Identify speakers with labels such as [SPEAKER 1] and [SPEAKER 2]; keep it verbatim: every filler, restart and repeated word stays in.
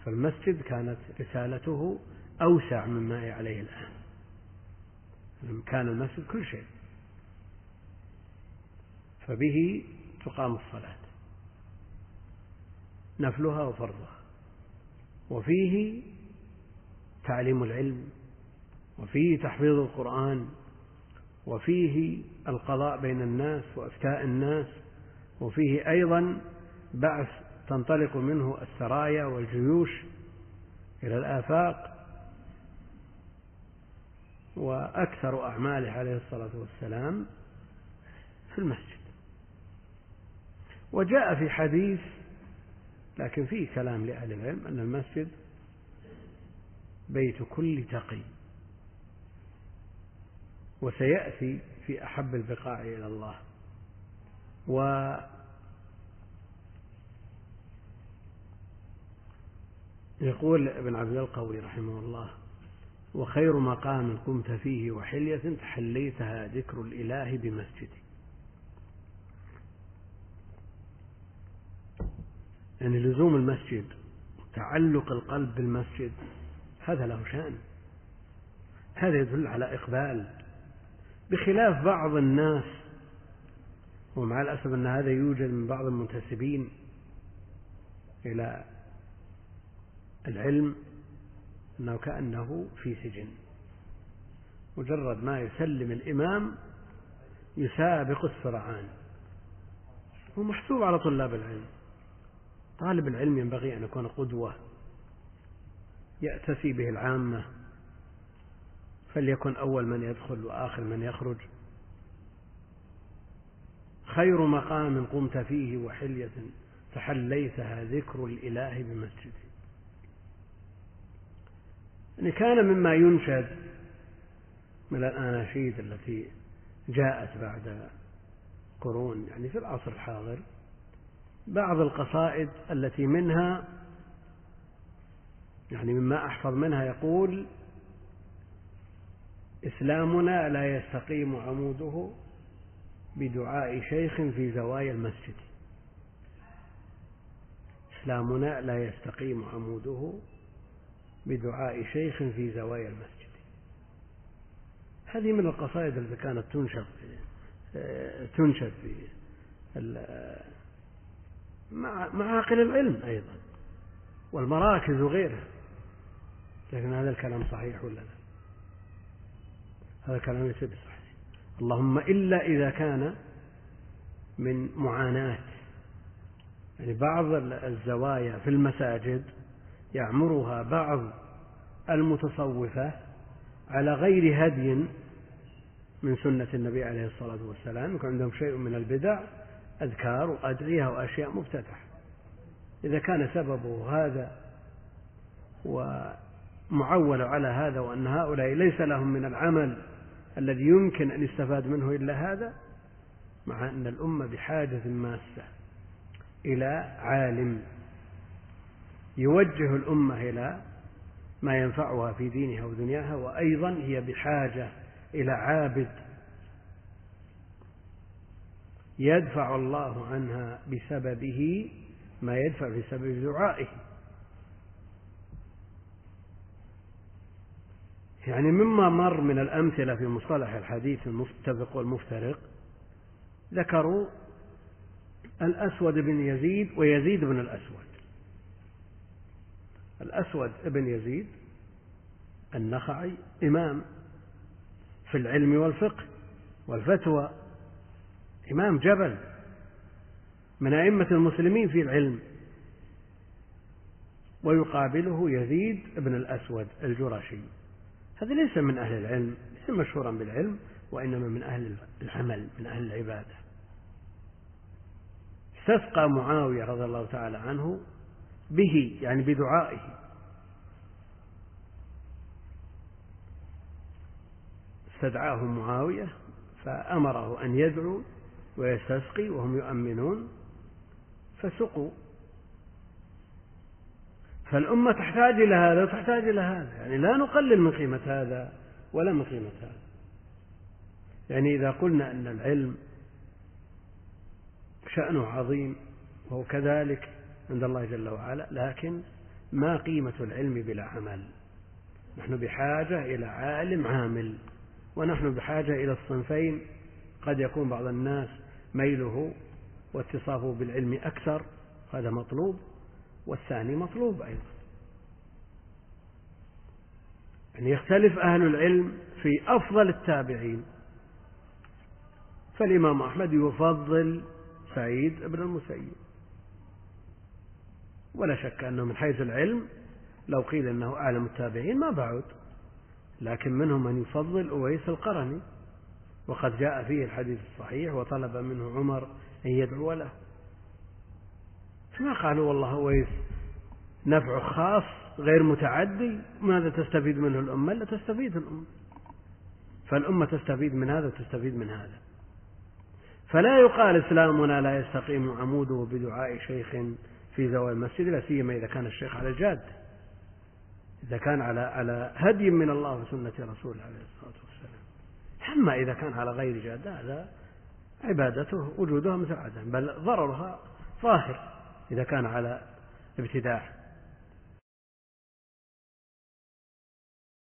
[SPEAKER 1] فالمسجد كانت رسالته أوسع مما هي عليه الآن. كان المسجد كل شيء، فبه تقام الصلاة نفلها وفرضها، وفيه تعليم العلم، وفيه تحفيظ القرآن، وفيه القضاء بين الناس وإفتاء الناس، وفيه أيضا بعث تنطلق منه السرايا والجيوش إلى الآفاق. وأكثر أعماله عليه الصلاة والسلام في المسجد. وجاء في حديث لكن فيه كلام لأهل العلم أن المسجد بيت كل تقي، وسيأتي في أحب البقاع إلى الله. ويقول ابن عبد القوي رحمه الله: وخير مقام قمت فيه وحلية تحليتها ذكر الإله بمسجد. يعني لزوم المسجد، تعلق القلب بالمسجد، هذا له شأن، هذا يدل على إقبال، بخلاف بعض الناس، ومع الأسف أن هذا يوجد من بعض المنتسبين إلى العلم، أنه كأنه في سجن، مجرد ما يسلم الإمام يسابق السرعان. هو محسوب على طلاب العلم. طالب العلم ينبغي أن يكون قدوة يأتسي به العامة، فليكن أول من يدخل وآخر من يخرج. خير مقام قمت فيه وحلية تحليتها ذكر الإله بمسجد. يعني كان مما ينشد من الأناشيد التي جاءت بعد قرون، يعني في العصر الحاضر، بعض القصائد التي منها، يعني مما أحفظ منها، يقول: إسلامنا لا يستقيم عموده بدعاء شيخ في زوايا المسجد. إسلامنا لا يستقيم عموده بدعاء شيخ في زوايا المسجد. هذه من القصائد التي كانت تنشر تنشر في معاقل العلم أيضا والمراكز وغيرها. لكن هذا الكلام صحيح ولا لا؟ هذا الكلام ليس بصحيح، اللهم إلا إذا كان من معاناة. يعني بعض الزوايا في المساجد يعمرها بعض المتصوفة على غير هدي من سنة النبي عليه الصلاة والسلام، يكون عندهم شيء من البدع، أذكار وأدعية وأشياء مفتتحة. إذا كان سببه هذا ومعول على هذا، وأن هؤلاء ليس لهم من العمل الذي يمكن أن يستفاد منه إلا هذا، مع أن الأمة بحاجة ماسة إلى عالم يوجه الأمة إلى ما ينفعها في دينها ودنياها، وأيضا هي بحاجة إلى عابد يدفع الله عنها بسببه ما يدفع بسبب دعائه. يعني مما مر من الأمثلة في مصطلح الحديث المتفق والمفترق، ذكروا الأسود بن يزيد ويزيد بن الأسود. الأسود بن يزيد النخعي إمام في العلم والفقه والفتوى، إمام جبل من أئمة المسلمين في العلم، ويقابله يزيد بن الأسود الجرشي. هذا ليس من أهل العلم، ليس مشهورا بالعلم، وإنما من أهل العمل، من أهل العبادة. استسقى معاوية رضي الله تعالى عنه به، يعني بدعائه. استدعاه معاوية فأمره أن يدعو ويستسقي وهم يؤمنون، فسقوا. فالأمة تحتاج إلى هذا وتحتاج إلى هذا، يعني لا نقلل من قيمة هذا ولا من قيمة هذا. يعني إذا قلنا أن العلم شأنه عظيم وهو كذلك عند الله جل وعلا، لكن ما قيمة العلم بلا عمل؟ نحن بحاجة إلى عالم عامل، ونحن بحاجة إلى الصنفين. قد يكون بعض الناس ميله واتصافه بالعلم أكثر، هذا مطلوب، والثاني مطلوب أيضا. يعني يختلف أهل العلم في أفضل التابعين، فالإمام أحمد يفضل سعيد بن المسيب، ولا شك أنه من حيث العلم لو قيل أنه أعلم التابعين ما بعد، لكن منهم من يفضل أويس القرني، وقد جاء فيه الحديث الصحيح وطلب منه عمر أن يدعو له، فما قالوا والله أويس نفع خاص غير متعدي، ماذا تستفيد منه الأمة؟ لا تستفيد الأمة، فالأمة تستفيد من هذا وتستفيد من هذا. فلا يقال إسلامنا لا يستقيم عموده بدعاء شيخ في زوال المسجد، لا سيما إذا كان الشيخ على الجاد، إذا كان على على هدي من الله وسنة رسوله عليه الصلاة والسلام. أما إذا كان على غير جاد هذا عبادته وجودها مثل عدم، بل ضررها ظاهر إذا كان على ابتداع.